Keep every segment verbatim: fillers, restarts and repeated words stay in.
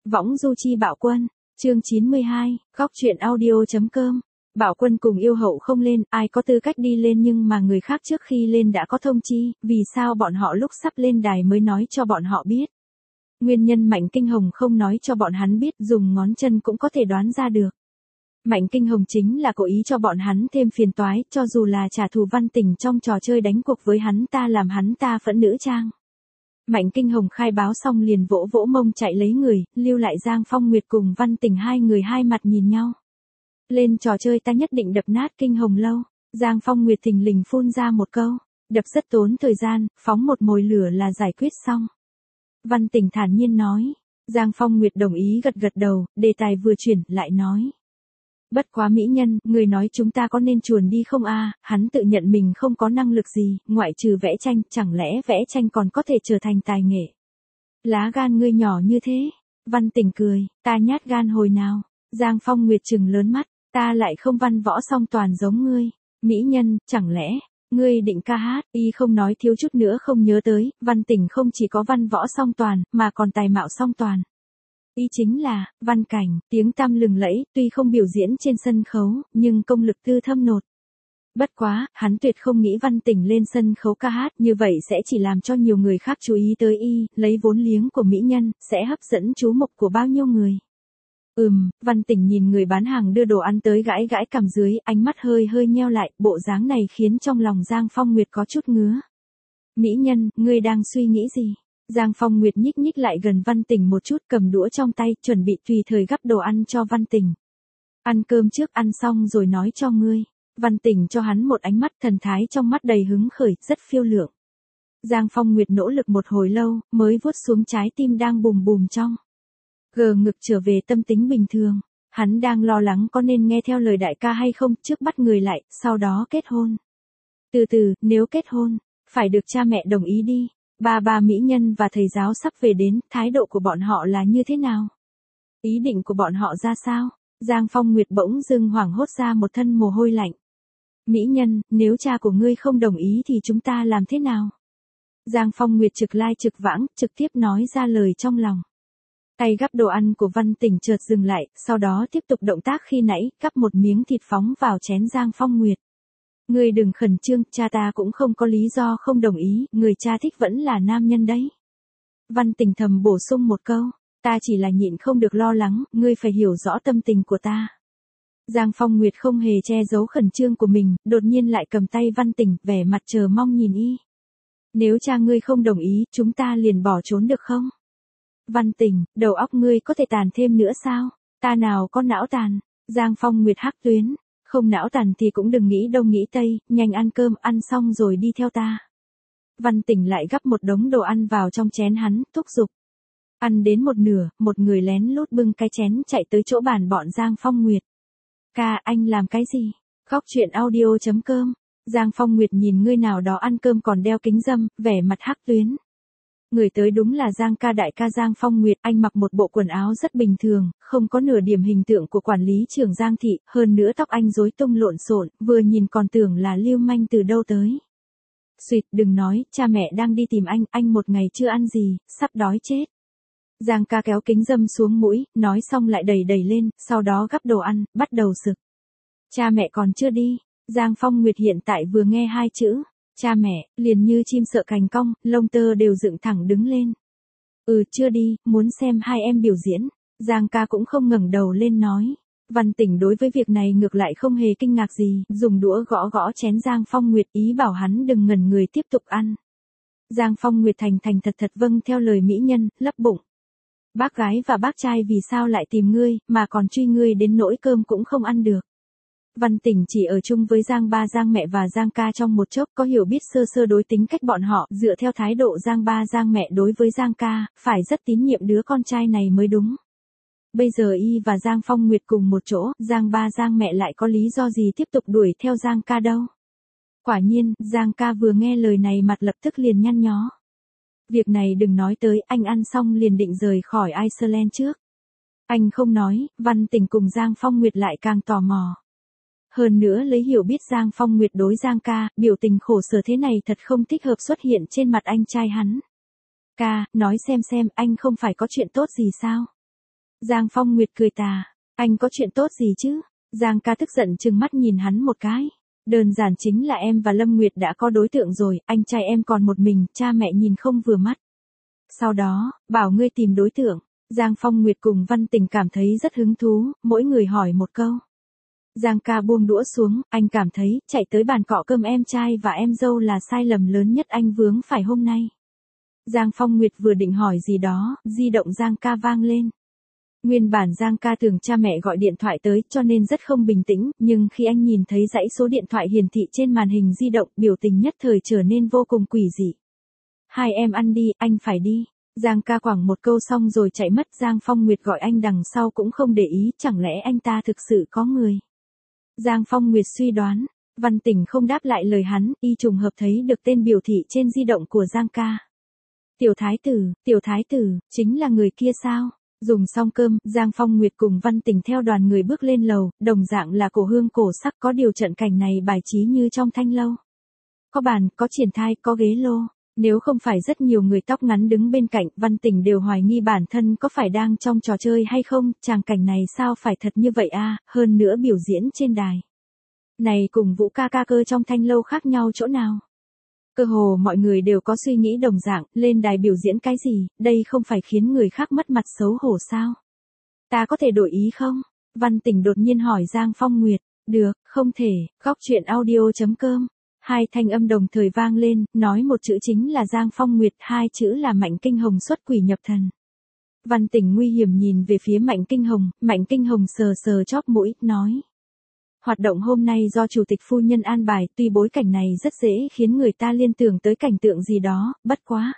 Võng du chi Bạo Quân, chương chín mươi hai, góc truyện audio.com. Bạo Quân cùng yêu hậu không lên, ai có tư cách đi lên nhưng mà người khác trước khi lên đã có thông chi, vì sao bọn họ lúc sắp lên đài mới nói cho bọn họ biết. Nguyên nhân Mạnh Kinh Hồng không nói cho bọn hắn biết, dùng ngón chân cũng có thể đoán ra được. Mạnh Kinh Hồng chính là cố ý cho bọn hắn thêm phiền toái, cho dù là trả thù Văn Tình trong trò chơi đánh cuộc với hắn ta làm hắn ta phẫn nữ trang. Mạnh Kinh Hồng khai báo xong liền vỗ vỗ mông chạy lấy người, lưu lại Giang Phong Nguyệt cùng Văn Tình hai người hai mặt nhìn nhau. Lên trò chơi ta nhất định đập nát Kinh Hồng lâu. Giang Phong Nguyệt thình lình phun ra một câu, đập rất tốn thời gian, phóng một mồi lửa là giải quyết xong. Văn Tình thản nhiên nói. Giang Phong Nguyệt đồng ý gật gật đầu, đề tài vừa chuyển, lại nói. Bất quá mỹ nhân, người nói chúng ta có nên chuồn đi không a? Hắn tự nhận mình không có năng lực gì, ngoại trừ vẽ tranh, chẳng lẽ vẽ tranh còn có thể trở thành tài nghệ. Lá gan ngươi nhỏ như thế. Văn Tình cười, ta nhát gan hồi nào. Giang Phong Nguyệt trừng lớn mắt, ta lại không văn võ song toàn giống ngươi. Mỹ nhân, chẳng lẽ, ngươi định ca hát, y không nói thiếu chút nữa không nhớ tới, Văn Tình không chỉ có văn võ song toàn, mà còn tài mạo song toàn. Y chính là, Văn Cảnh, tiếng tăm lừng lẫy, tuy không biểu diễn trên sân khấu, nhưng công lực tư thâm nột. Bất quá, hắn tuyệt không nghĩ Văn Tình lên sân khấu ca hát, như vậy sẽ chỉ làm cho nhiều người khác chú ý tới y, lấy vốn liếng của mỹ nhân, sẽ hấp dẫn chú mục của bao nhiêu người. Ừm, Văn Tình nhìn người bán hàng đưa đồ ăn tới gãi gãi cằm dưới, ánh mắt hơi hơi nheo lại, bộ dáng này khiến trong lòng Giang Phong Nguyệt có chút ngứa. Mỹ nhân, ngươi đang suy nghĩ gì? Giang Phong Nguyệt nhích nhích lại gần Văn Tình một chút, cầm đũa trong tay, chuẩn bị tùy thời gắp đồ ăn cho Văn Tình. Ăn cơm trước, ăn xong rồi nói cho ngươi. Văn Tình cho hắn một ánh mắt, thần thái trong mắt đầy hứng khởi, rất phiêu lượng. Giang Phong Nguyệt nỗ lực một hồi lâu, mới vuốt xuống trái tim đang bùm bùm trong. Gờ ngực trở về tâm tính bình thường. Hắn đang lo lắng có nên nghe theo lời đại ca hay không, trước bắt người lại, sau đó kết hôn. Từ từ, nếu kết hôn, phải được cha mẹ đồng ý đi. Ba ba mỹ nhân và thầy giáo sắp về đến, thái độ của bọn họ là như thế nào? Ý định của bọn họ ra sao? Giang Phong Nguyệt bỗng dưng hoảng hốt ra một thân mồ hôi lạnh. Mỹ nhân, nếu cha của ngươi không đồng ý thì chúng ta làm thế nào? Giang Phong Nguyệt trực lai trực vãng, trực tiếp nói ra lời trong lòng. Tay gắp đồ ăn của Văn Tình chợt dừng lại, sau đó tiếp tục động tác khi nãy, gắp một miếng thịt phóng vào chén Giang Phong Nguyệt. Ngươi đừng khẩn trương, cha ta cũng không có lý do không đồng ý, người cha thích vẫn là nam nhân đấy. Văn Tình thầm bổ sung một câu, ta chỉ là nhịn không được lo lắng, ngươi phải hiểu rõ tâm tình của ta. Giang Phong Nguyệt không hề che giấu khẩn trương của mình, đột nhiên lại cầm tay Văn Tình, vẻ mặt chờ mong nhìn y. Nếu cha ngươi không đồng ý, chúng ta liền bỏ trốn được không? Văn Tình, đầu óc ngươi có thể tàn thêm nữa sao? Ta nào có não tàn. Giang Phong Nguyệt hắc tuyến. Không não tàn thì cũng đừng nghĩ đông nghĩ tây, nhanh ăn cơm, ăn xong rồi đi theo ta. Văn Tình lại gắp một đống đồ ăn vào trong chén hắn, thúc giục. Ăn đến một nửa, một người lén lút bưng cái chén chạy tới chỗ bàn bọn Giang Phong Nguyệt. Ca, anh làm cái gì? Góc truyện audio.com. Giang Phong Nguyệt nhìn người nào đó ăn cơm còn đeo kính râm, vẻ mặt hắc tuyến. Người tới đúng là Giang ca đại ca Giang Phong Nguyệt, anh mặc một bộ quần áo rất bình thường, không có nửa điểm hình tượng của quản lý trưởng Giang thị, hơn nữa tóc anh rối tung lộn xộn, vừa nhìn còn tưởng là lưu manh từ đâu tới. Xuyệt, đừng nói, cha mẹ đang đi tìm anh, anh một ngày chưa ăn gì, sắp đói chết. Giang ca kéo kính râm xuống mũi, nói xong lại đẩy đẩy lên, sau đó gắp đồ ăn, bắt đầu sực. Cha mẹ còn chưa đi. Giang Phong Nguyệt hiện tại vừa nghe hai chữ. Cha mẹ, liền như chim sợ cành cong, lông tơ đều dựng thẳng đứng lên. Ừ, chưa đi, muốn xem hai em biểu diễn. Giang ca cũng không ngẩng đầu lên nói. Văn Tình đối với việc này ngược lại không hề kinh ngạc gì, dùng đũa gõ gõ chén Giang Phong Nguyệt, ý bảo hắn đừng ngẩn người tiếp tục ăn. Giang Phong Nguyệt thành thành thật thật vâng theo lời mỹ nhân, lấp bụng. Bác gái và bác trai vì sao lại tìm ngươi, mà còn truy ngươi đến nỗi cơm cũng không ăn được. Văn Tình chỉ ở chung với Giang ba Giang mẹ và Giang ca trong một chốc, có hiểu biết sơ sơ đối tính cách bọn họ, dựa theo thái độ Giang ba Giang mẹ đối với Giang ca, phải rất tín nhiệm đứa con trai này mới đúng. Bây giờ y và Giang Phong Nguyệt cùng một chỗ, Giang ba Giang mẹ lại có lý do gì tiếp tục đuổi theo Giang ca đâu. Quả nhiên, Giang ca vừa nghe lời này mặt lập tức liền nhăn nhó. Việc này đừng nói tới, anh ăn xong liền định rời khỏi Iceland trước. Anh không nói, Văn Tình cùng Giang Phong Nguyệt lại càng tò mò. Hơn nữa lấy hiểu biết Giang Phong Nguyệt đối Giang ca, biểu tình khổ sở thế này thật không thích hợp xuất hiện trên mặt anh trai hắn. Ca, nói xem xem, anh không phải có chuyện tốt gì sao? Giang Phong Nguyệt cười tà, anh có chuyện tốt gì chứ? Giang ca tức giận trừng mắt nhìn hắn một cái. Đơn giản chính là em và Lâm Nguyệt đã có đối tượng rồi, anh trai em còn một mình, cha mẹ nhìn không vừa mắt. Sau đó, bảo ngươi tìm đối tượng. Giang Phong Nguyệt cùng Văn Tình cảm thấy rất hứng thú, mỗi người hỏi một câu. Giang ca buông đũa xuống, anh cảm thấy, chạy tới bàn cọ cơm em trai và em dâu là sai lầm lớn nhất anh vướng phải hôm nay. Giang Phong Nguyệt vừa định hỏi gì đó, di động Giang ca vang lên. Nguyên bản Giang ca tưởng cha mẹ gọi điện thoại tới cho nên rất không bình tĩnh, nhưng khi anh nhìn thấy dãy số điện thoại hiển thị trên màn hình di động, biểu tình nhất thời trở nên vô cùng quỷ dị. Hai em ăn đi, anh phải đi. Giang ca quẳng một câu xong rồi chạy mất. Giang Phong Nguyệt gọi anh đằng sau cũng không để ý, chẳng lẽ anh ta thực sự có người. Giang Phong Nguyệt suy đoán, Văn Tình không đáp lại lời hắn, y trùng hợp thấy được tên biểu thị trên di động của Giang ca. Tiểu thái tử, tiểu thái tử, chính là người kia sao? Dùng xong cơm, Giang Phong Nguyệt cùng Văn Tình theo đoàn người bước lên lầu, đồng dạng là cổ hương cổ sắc, có điều trận cảnh này bài trí như trong thanh lâu. Có bàn, có triển thai, có ghế lô. Nếu không phải rất nhiều người tóc ngắn đứng bên cạnh, Văn Tình đều hoài nghi bản thân có phải đang trong trò chơi hay không, tràng cảnh này sao phải thật như vậy a, à, hơn nữa biểu diễn trên đài. Này cùng Vũ ca ca cơ trong thanh lâu khác nhau chỗ nào? Cơ hồ mọi người đều có suy nghĩ đồng dạng, lên đài biểu diễn cái gì, đây không phải khiến người khác mất mặt xấu hổ sao? Ta có thể đổi ý không? Văn Tình đột nhiên hỏi Giang Phong Nguyệt. Được, không thể, góc chuyện audio.com. Hai thanh âm đồng thời vang lên, nói một chữ chính là Giang Phong Nguyệt, hai chữ là Mạnh Kinh Hồng xuất quỷ nhập thần. Văn Tình nguy hiểm nhìn về phía Mạnh Kinh Hồng, Mạnh Kinh Hồng sờ sờ chóp mũi, nói. Hoạt động hôm nay do chủ tịch phu nhân an bài, tuy bối cảnh này rất dễ khiến người ta liên tưởng tới cảnh tượng gì đó, bất quá.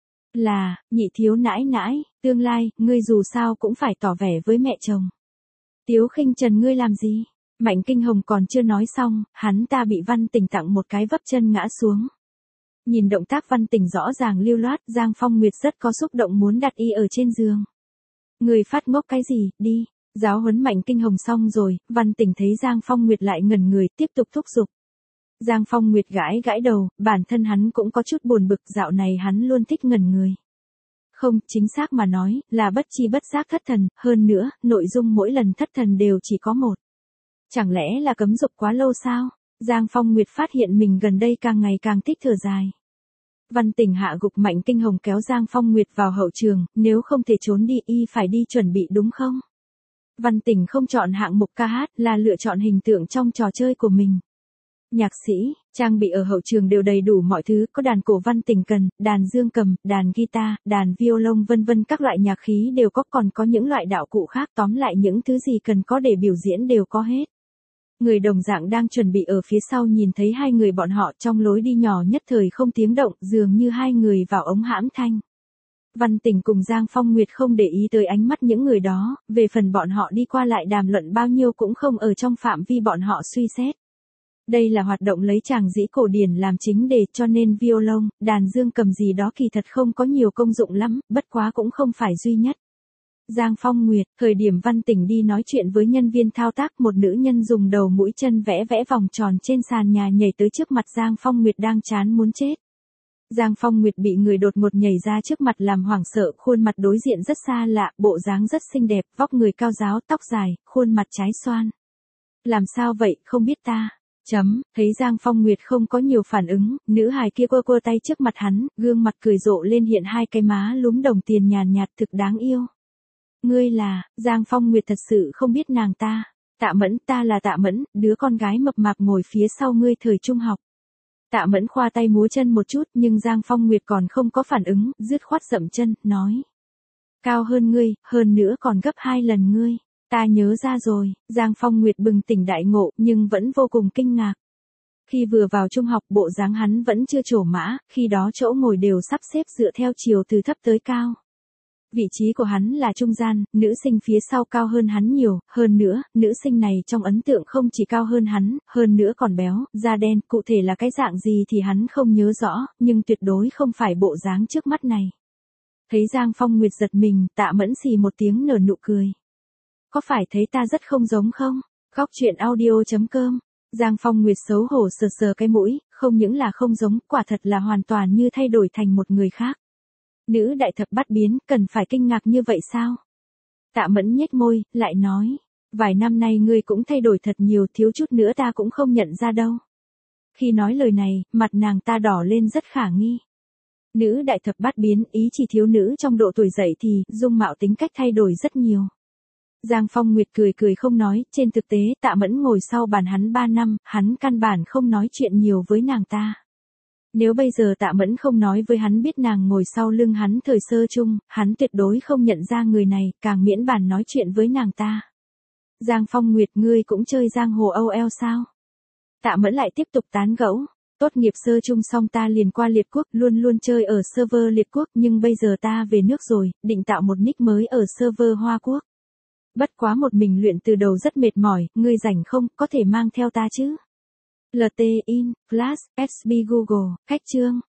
Là, nhị thiếu nãi nãi, tương lai, ngươi dù sao cũng phải tỏ vẻ với mẹ chồng. Tiếu Khinh Trần ngươi làm gì? Mạnh Kinh Hồng còn chưa nói xong, hắn ta bị Văn Tình tặng một cái vấp chân ngã xuống. Nhìn động tác Văn Tình rõ ràng lưu loát, Giang Phong Nguyệt rất có xúc động muốn đặt y ở trên giường. Người phát ngốc cái gì, đi. Giáo huấn Mạnh Kinh Hồng xong rồi, Văn Tình thấy Giang Phong Nguyệt lại ngẩn người, tiếp tục thúc giục. Giang Phong Nguyệt gãi gãi đầu, bản thân hắn cũng có chút buồn bực, dạo này hắn luôn thích ngẩn người. Không, chính xác mà nói, là bất chi bất giác thất thần, hơn nữa, nội dung mỗi lần thất thần đều chỉ có một. Chẳng lẽ là cấm dục quá lâu sao? Giang Phong Nguyệt phát hiện mình gần đây càng ngày càng thích thở dài. Văn Tình hạ gục Mạnh Kinh Hồng kéo Giang Phong Nguyệt vào hậu trường, nếu không thể trốn đi y phải đi chuẩn bị đúng không? Văn Tình không chọn hạng mục ca hát là lựa chọn hình tượng trong trò chơi của mình. Nhạc sĩ, trang bị ở hậu trường đều đầy đủ mọi thứ, có đàn cổ Văn Tình cần, đàn dương cầm, đàn guitar, đàn violon vân vân các loại nhạc khí đều có, còn có những loại đạo cụ khác, tóm lại những thứ gì cần có để biểu diễn đều có hết. Người đồng dạng đang chuẩn bị ở phía sau nhìn thấy hai người bọn họ trong lối đi nhỏ nhất thời không tiếng động, dường như hai người vào ống hãm thanh. Văn Tình cùng Giang Phong Nguyệt không để ý tới ánh mắt những người đó, về phần bọn họ đi qua lại đàm luận bao nhiêu cũng không ở trong phạm vi bọn họ suy xét. Đây là hoạt động lấy tràng dĩ cổ điển làm chính đề, cho nên violon, đàn dương cầm gì đó kỳ thật không có nhiều công dụng lắm, bất quá cũng không phải duy nhất. Giang Phong Nguyệt, thời điểm Văn Tình đi nói chuyện với nhân viên thao tác, một nữ nhân dùng đầu mũi chân vẽ vẽ vòng tròn trên sàn nhà nhảy tới trước mặt Giang Phong Nguyệt đang chán muốn chết. Giang Phong Nguyệt bị người đột ngột nhảy ra trước mặt làm hoảng sợ, khuôn mặt đối diện rất xa lạ, bộ dáng rất xinh đẹp, vóc người cao ráo, tóc dài, khuôn mặt trái xoan. Làm sao vậy, không biết ta? Chấm, thấy Giang Phong Nguyệt không có nhiều phản ứng, nữ hài kia quơ quơ tay trước mặt hắn, gương mặt cười rộ lên hiện hai cái má lúm đồng tiền nhàn nhạt thực đáng yêu. Ngươi là, Giang Phong Nguyệt thật sự không biết nàng ta. Tạ Mẫn, ta là Tạ Mẫn, đứa con gái mập mạp ngồi phía sau ngươi thời trung học. Tạ Mẫn khoa tay múa chân một chút, nhưng Giang Phong Nguyệt còn không có phản ứng, dứt khoát dậm chân, nói. Cao hơn ngươi, hơn nữa còn gấp hai lần ngươi. Ta nhớ ra rồi, Giang Phong Nguyệt bừng tỉnh đại ngộ, nhưng vẫn vô cùng kinh ngạc. Khi vừa vào trung học, bộ dáng hắn vẫn chưa trổ mã, khi đó chỗ ngồi đều sắp xếp dựa theo chiều từ thấp tới cao. Vị trí của hắn là trung gian, nữ sinh phía sau cao hơn hắn nhiều, hơn nữa, nữ sinh này trong ấn tượng không chỉ cao hơn hắn, hơn nữa còn béo, da đen, cụ thể là cái dạng gì thì hắn không nhớ rõ, nhưng tuyệt đối không phải bộ dáng trước mắt này. Thấy Giang Phong Nguyệt giật mình, Tạ Mẫn xì một tiếng nở nụ cười. Có phải thấy ta rất không giống không? Góc chuyện audio.com. Giang Phong Nguyệt xấu hổ sờ sờ cái mũi, không những là không giống, quả thật là hoàn toàn như thay đổi thành một người khác. Nữ đại thập bát biến, cần phải kinh ngạc như vậy sao? Tạ Mẫn nhếch môi, lại nói. Vài năm nay ngươi cũng thay đổi thật nhiều, thiếu chút nữa ta cũng không nhận ra đâu. Khi nói lời này, mặt nàng ta đỏ lên rất khả nghi. Nữ đại thập bát biến, ý chỉ thiếu nữ trong độ tuổi dậy thì, dung mạo tính cách thay đổi rất nhiều. Giang Phong Nguyệt cười cười không nói, trên thực tế, Tạ Mẫn ngồi sau bàn hắn ba năm, hắn căn bản không nói chuyện nhiều với nàng ta. Nếu bây giờ Tạ Mẫn không nói với hắn biết nàng ngồi sau lưng hắn thời sơ chung, hắn tuyệt đối không nhận ra người này, càng miễn bàn nói chuyện với nàng ta. Giang Phong Nguyệt, ngươi cũng chơi giang hồ âu eo sao? Tạ Mẫn lại tiếp tục tán gẫu. Tốt nghiệp sơ chung xong ta liền qua liệt quốc, luôn luôn chơi ở server liệt quốc, nhưng bây giờ ta về nước rồi, định tạo một nick mới ở server Hoa Quốc. Bất quá một mình luyện từ đầu rất mệt mỏi, ngươi rảnh không, có thể mang theo ta chứ? lờ tê in, Flash, ét bê Google, khách chương.